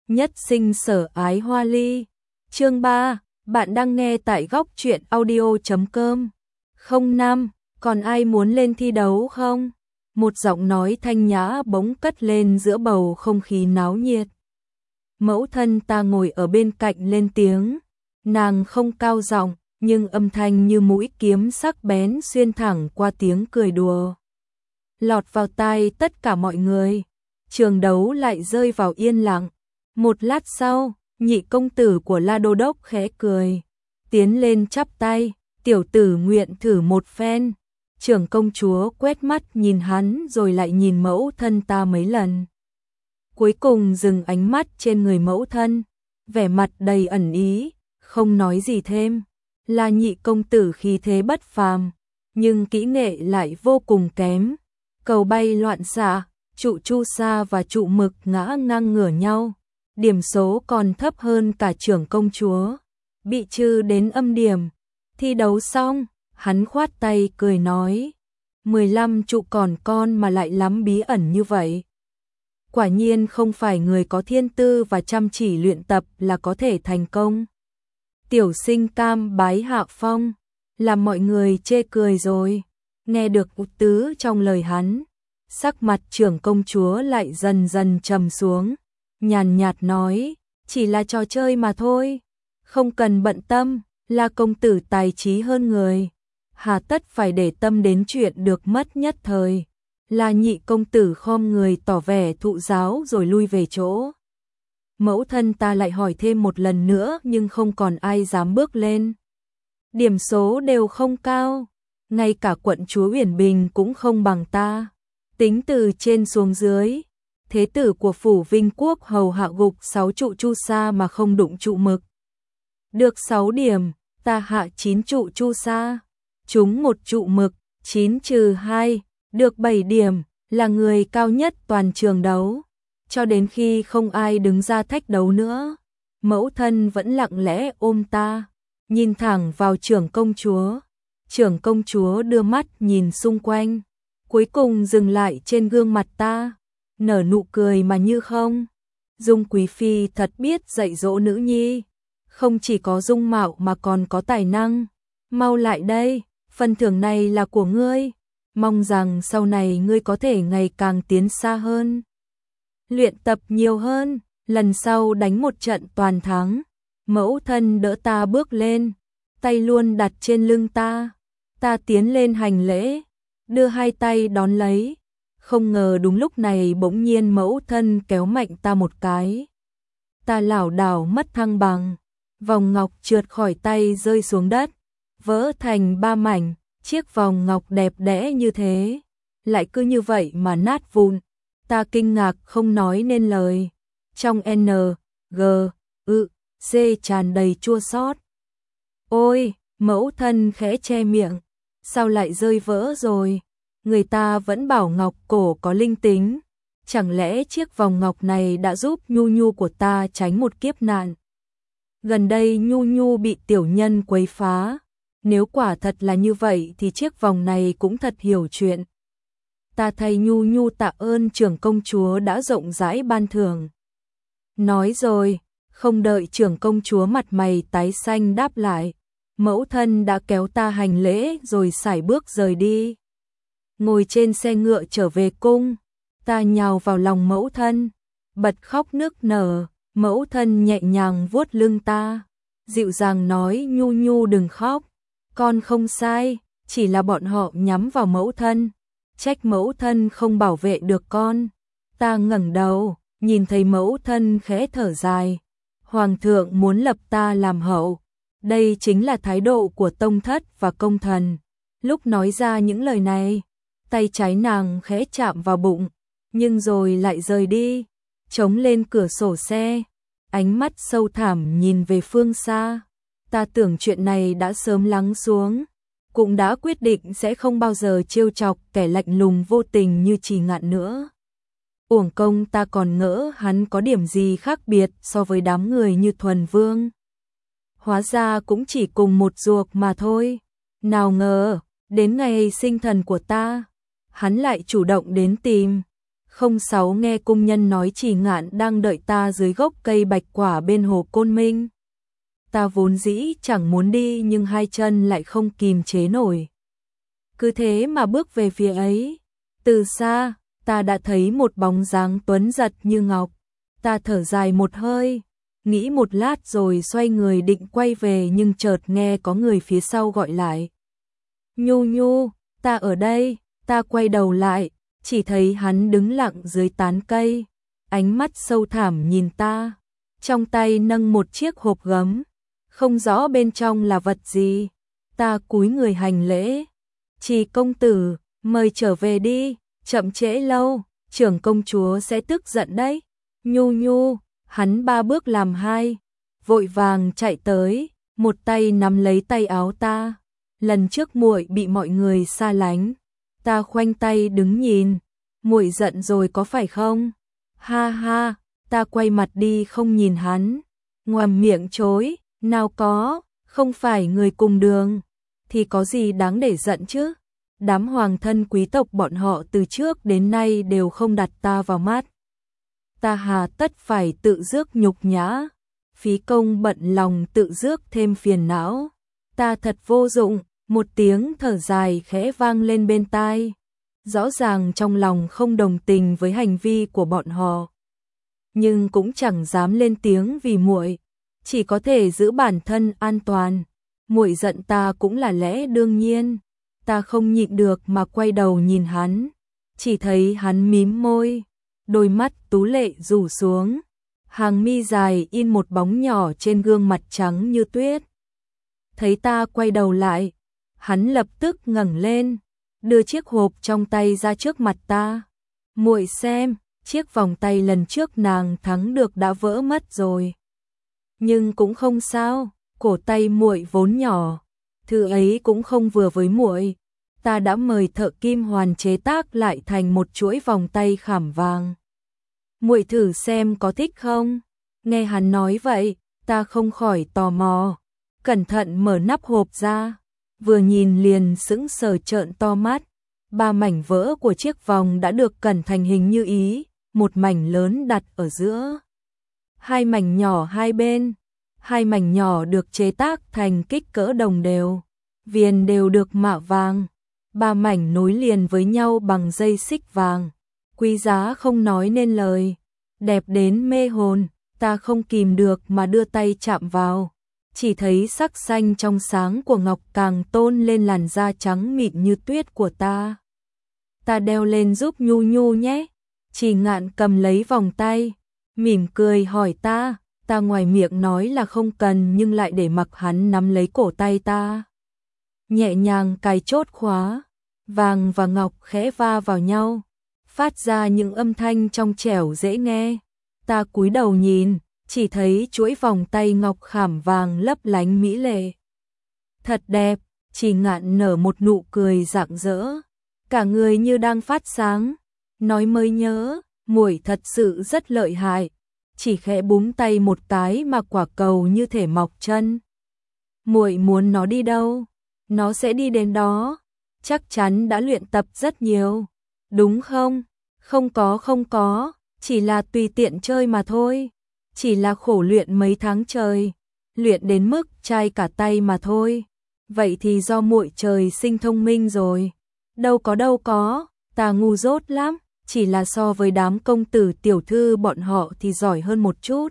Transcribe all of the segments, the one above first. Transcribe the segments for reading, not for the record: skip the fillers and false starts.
nhất sinh sở ái hoa ly. Chương 3, bạn đang nghe tại góc truyện audio.com. 05, còn ai muốn lên thi đấu không? Một giọng nói thanh nhã bỗng cất lên giữa bầu không khí náo nhiệt. Mẫu thân ta ngồi ở bên cạnh lên tiếng, nàng không cao giọng, nhưng âm thanh như mũi kiếm sắc bén xuyên thẳng qua tiếng cười đùa. Lọt vào tai tất cả mọi người, trường đấu lại rơi vào yên lặng. Một lát sau, nhị công tử của La Đô Đốc khẽ cười, tiến lên chắp tay, tiểu tử nguyện thử một phen. Trưởng công chúa quét mắt nhìn hắn rồi lại nhìn mẫu thân ta mấy lần. Cuối cùng dừng ánh mắt trên người mẫu thân, vẻ mặt đầy ẩn ý, không nói gì thêm. Là nhị công tử khí thế bất phàm, nhưng kỹ nghệ lại vô cùng kém. Cầu bay loạn xạ, trụ chu sa và trụ mực ngã ngang ngửa nhau. Điểm số còn thấp hơn cả trưởng công chúa, bị trừ đến âm điểm. Thi đấu xong, hắn khoát tay cười nói, 15 trụ còn con mà lại lắm bí ẩn như vậy. Quả nhiên không phải người có thiên tư và chăm chỉ luyện tập là có thể thành công. Tiểu sinh cam bái hạ phong, làm mọi người chê cười rồi. Nghe được út tứ trong lời hắn, sắc mặt trưởng công chúa lại dần dần trầm xuống, nhàn nhạt nói, chỉ là trò chơi mà thôi, không cần bận tâm. Là công tử tài trí hơn người, hà tất phải để tâm đến chuyện được mất nhất thời. Là nhị công tử khom người tỏ vẻ thụ giáo rồi lui về chỗ. Mẫu thân ta lại hỏi thêm một lần nữa nhưng không còn ai dám bước lên. Điểm số đều không cao, ngay cả quận chúa Uyển Bình cũng không bằng ta. Tính từ trên xuống dưới, thế tử của phủ Vinh Quốc hầu hạ gục 6 trụ chu sa mà không đụng trụ mực. Được 6 điểm, ta hạ 9 trụ chu sa, trúng 1 trụ mực, 9-2, được 7 điểm, là người cao nhất toàn trường đấu. Cho đến khi không ai đứng ra thách đấu nữa, mẫu thân vẫn lặng lẽ ôm ta, nhìn thẳng vào trưởng công chúa. Trưởng công chúa đưa mắt nhìn xung quanh, cuối cùng dừng lại trên gương mặt ta, nở nụ cười mà như không. Dung quý phi thật biết dạy dỗ nữ nhi, không chỉ có dung mạo mà còn có tài năng. Mau lại đây, phần thưởng này là của ngươi, mong rằng sau này ngươi có thể ngày càng tiến xa hơn. Luyện tập nhiều hơn, lần sau đánh một trận toàn thắng. Mẫu thân đỡ ta bước lên, tay luôn đặt trên lưng ta. Ta tiến lên hành lễ, đưa hai tay đón lấy. Không ngờ đúng lúc này bỗng nhiên mẫu thân kéo mạnh ta một cái. Ta lảo đảo mất thăng bằng, vòng ngọc trượt khỏi tay rơi xuống đất, vỡ thành 3 mảnh. Chiếc vòng ngọc đẹp đẽ như thế, lại cứ như vậy mà nát vụn. Ta kinh ngạc không nói nên lời. Trong N, G, C tràn đầy chua xót. Ôi, mẫu thân khẽ che miệng, sao lại rơi vỡ rồi? Người ta vẫn bảo ngọc cổ có linh tính, chẳng lẽ chiếc vòng ngọc này đã giúp Nhu Nhu của ta tránh một kiếp nạn? Gần đây Nhu Nhu bị tiểu nhân quấy phá, nếu quả thật là như vậy thì chiếc vòng này cũng thật hiểu chuyện. Ta thay Nhu Nhu tạ ơn trưởng công chúa đã rộng rãi ban thưởng. Nói rồi, không đợi trưởng công chúa mặt mày tái xanh đáp lại, mẫu thân đã kéo ta hành lễ rồi sải bước rời đi. Ngồi trên xe ngựa trở về cung, ta nhào vào lòng mẫu thân, bật khóc nức nở. Mẫu thân nhẹ nhàng vuốt lưng ta, dịu dàng nói, Nhu Nhu đừng khóc, con không sai, chỉ là bọn họ nhắm vào mẫu thân, trách mẫu thân không bảo vệ được con. Ta ngẩng đầu, nhìn thấy mẫu thân khẽ thở dài, hoàng thượng muốn lập ta làm hậu, đây chính là thái độ của tông thất và công thần. Lúc nói ra những lời này, tay trái nàng khẽ chạm vào bụng, nhưng rồi lại rời đi, chống lên cửa sổ xe, ánh mắt sâu thẳm nhìn về phương xa. Ta tưởng chuyện này đã sớm lắng xuống, cũng đã quyết định sẽ không bao giờ trêu chọc kẻ lạnh lùng vô tình như Trì Ngạn nữa. Uổng công ta còn ngỡ hắn có điểm gì khác biệt so với đám người như Thuần Vương. Hóa ra cũng chỉ cùng một ruột mà thôi. Nào ngờ, đến ngày sinh thần của ta, hắn lại chủ động đến tìm. 06 nghe cung nhân nói Chỉ Ngạn đang đợi ta dưới gốc cây bạch quả bên hồ Côn Minh. Ta vốn dĩ chẳng muốn đi nhưng hai chân lại không kìm chế nổi. Cứ thế mà bước về phía ấy. Từ xa, ta đã thấy một bóng dáng tuấn giật như ngọc. Ta thở dài một hơi, nghĩ một lát rồi xoay người định quay về nhưng chợt nghe có người phía sau gọi lại. Nhu Nhu, ta ở đây. Ta quay đầu lại, chỉ thấy hắn đứng lặng dưới tán cây, ánh mắt sâu thẳm nhìn ta, trong tay nâng một chiếc hộp gấm, không rõ bên trong là vật gì. Ta cúi người hành lễ. Trì công tử, mời trở về đi, chậm trễ lâu, trưởng công chúa sẽ tức giận đấy. Nhu Nhu, hắn ba bước làm hai, vội vàng chạy tới, một tay nắm lấy tay áo ta. Lần trước muội bị mọi người xa lánh, ta khoanh tay đứng nhìn. Muội giận rồi có phải không? Ha ha, ta quay mặt đi không nhìn hắn, ngoàm miệng chối, nào có, không phải người cùng đường, thì có gì đáng để giận chứ? Đám hoàng thân quý tộc bọn họ từ trước đến nay đều không đặt ta vào mắt. Ta hà tất phải tự rước nhục nhã, phí công bận lòng tự rước thêm phiền não. Ta thật vô dụng. Một tiếng thở dài khẽ vang lên bên tai. Rõ ràng trong lòng không đồng tình với hành vi của bọn họ, nhưng cũng chẳng dám lên tiếng vì muội, chỉ có thể giữ bản thân an toàn. Muội giận ta cũng là lẽ đương nhiên. Ta không nhịn được mà quay đầu nhìn hắn, chỉ thấy hắn mím môi, đôi mắt tú lệ rủ xuống, hàng mi dài in một bóng nhỏ trên gương mặt trắng như tuyết. Thấy ta quay đầu lại, hắn lập tức ngẩng lên, đưa chiếc hộp trong tay ra trước mặt ta. Muội xem, chiếc vòng tay lần trước nàng thắng được đã vỡ mất rồi. Nhưng cũng không sao, cổ tay muội vốn nhỏ, thứ ấy cũng không vừa với muội. Ta đã mời thợ kim hoàn chế tác lại thành một chuỗi vòng tay khảm vàng. Muội thử xem có thích không? Nghe hắn nói vậy, ta không khỏi tò mò, cẩn thận mở nắp hộp ra. Vừa nhìn liền sững sờ trợn to mắt. 3 mảnh vỡ của chiếc vòng đã được cẩn thành hình như ý, một mảnh lớn đặt ở giữa, 2 mảnh nhỏ hai bên. 2 mảnh nhỏ được chế tác thành kích cỡ đồng đều, viền đều được mạ vàng. 3 mảnh nối liền với nhau bằng dây xích vàng, quý giá không nói nên lời, đẹp đến mê hồn. Ta không kìm được mà đưa tay chạm vào, chỉ thấy sắc xanh trong sáng của ngọc càng tôn lên làn da trắng mịn như tuyết của ta. Ta đeo lên giúp Nhu Nhu nhé. Chỉ Ngạn cầm lấy vòng tay, mỉm cười hỏi ta. Ta ngoài miệng nói là không cần nhưng lại để mặc hắn nắm lấy cổ tay ta, nhẹ nhàng cài chốt khóa. Vàng và ngọc khẽ va vào nhau, phát ra những âm thanh trong trẻo dễ nghe. Ta cúi đầu nhìn, chỉ thấy chuỗi vòng tay ngọc khảm vàng lấp lánh mỹ lệ. Thật đẹp. Chỉ Ngạn nở một nụ cười rạng rỡ, cả người như đang phát sáng. Nói mới nhớ, muội thật sự rất lợi hại, chỉ khẽ búng tay một cái mà quả cầu như thể mọc chân. Muội muốn nó đi đâu, nó sẽ đi đến đó. Chắc chắn đã luyện tập rất nhiều, đúng không? Không có, chỉ là tùy tiện chơi mà thôi. Chỉ là khổ luyện mấy tháng trời, luyện đến mức chai cả tay mà thôi. Vậy thì do muội trời sinh thông minh rồi. Đâu có, ta ngu dốt lắm, chỉ là so với đám công tử tiểu thư bọn họ thì giỏi hơn một chút.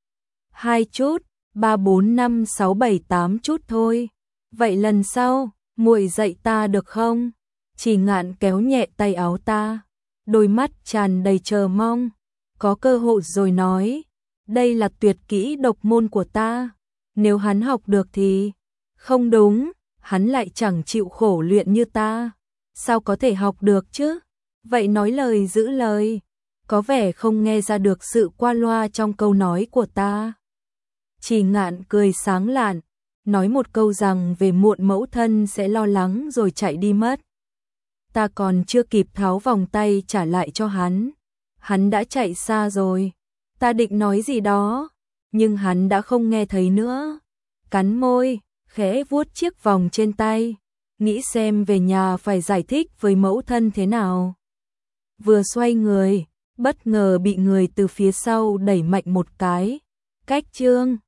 2 chút, 3 4 5 6 7 8 chút thôi. Vậy lần sau, muội dạy ta được không? Chỉ Ngạn kéo nhẹ tay áo ta, đôi mắt tràn đầy chờ mong. Có cơ hội rồi nói, đây là tuyệt kỹ độc môn của ta, nếu hắn học được thì... Không đúng, hắn lại chẳng chịu khổ luyện như ta, sao có thể học được chứ? Vậy nói lời giữ lời, có vẻ không nghe ra được sự qua loa trong câu nói của ta. Chỉ Ngạn cười sáng lạn, nói một câu rằng về muộn mẫu thân sẽ lo lắng rồi chạy đi mất. Ta còn chưa kịp tháo vòng tay trả lại cho hắn đã chạy xa rồi. Ta định nói gì đó, nhưng hắn đã không nghe thấy nữa. Cắn môi, khẽ vuốt chiếc vòng trên tay, nghĩ xem về nhà phải giải thích với mẫu thân thế nào. Vừa xoay người, bất ngờ bị người từ phía sau đẩy mạnh một cái. Cách chương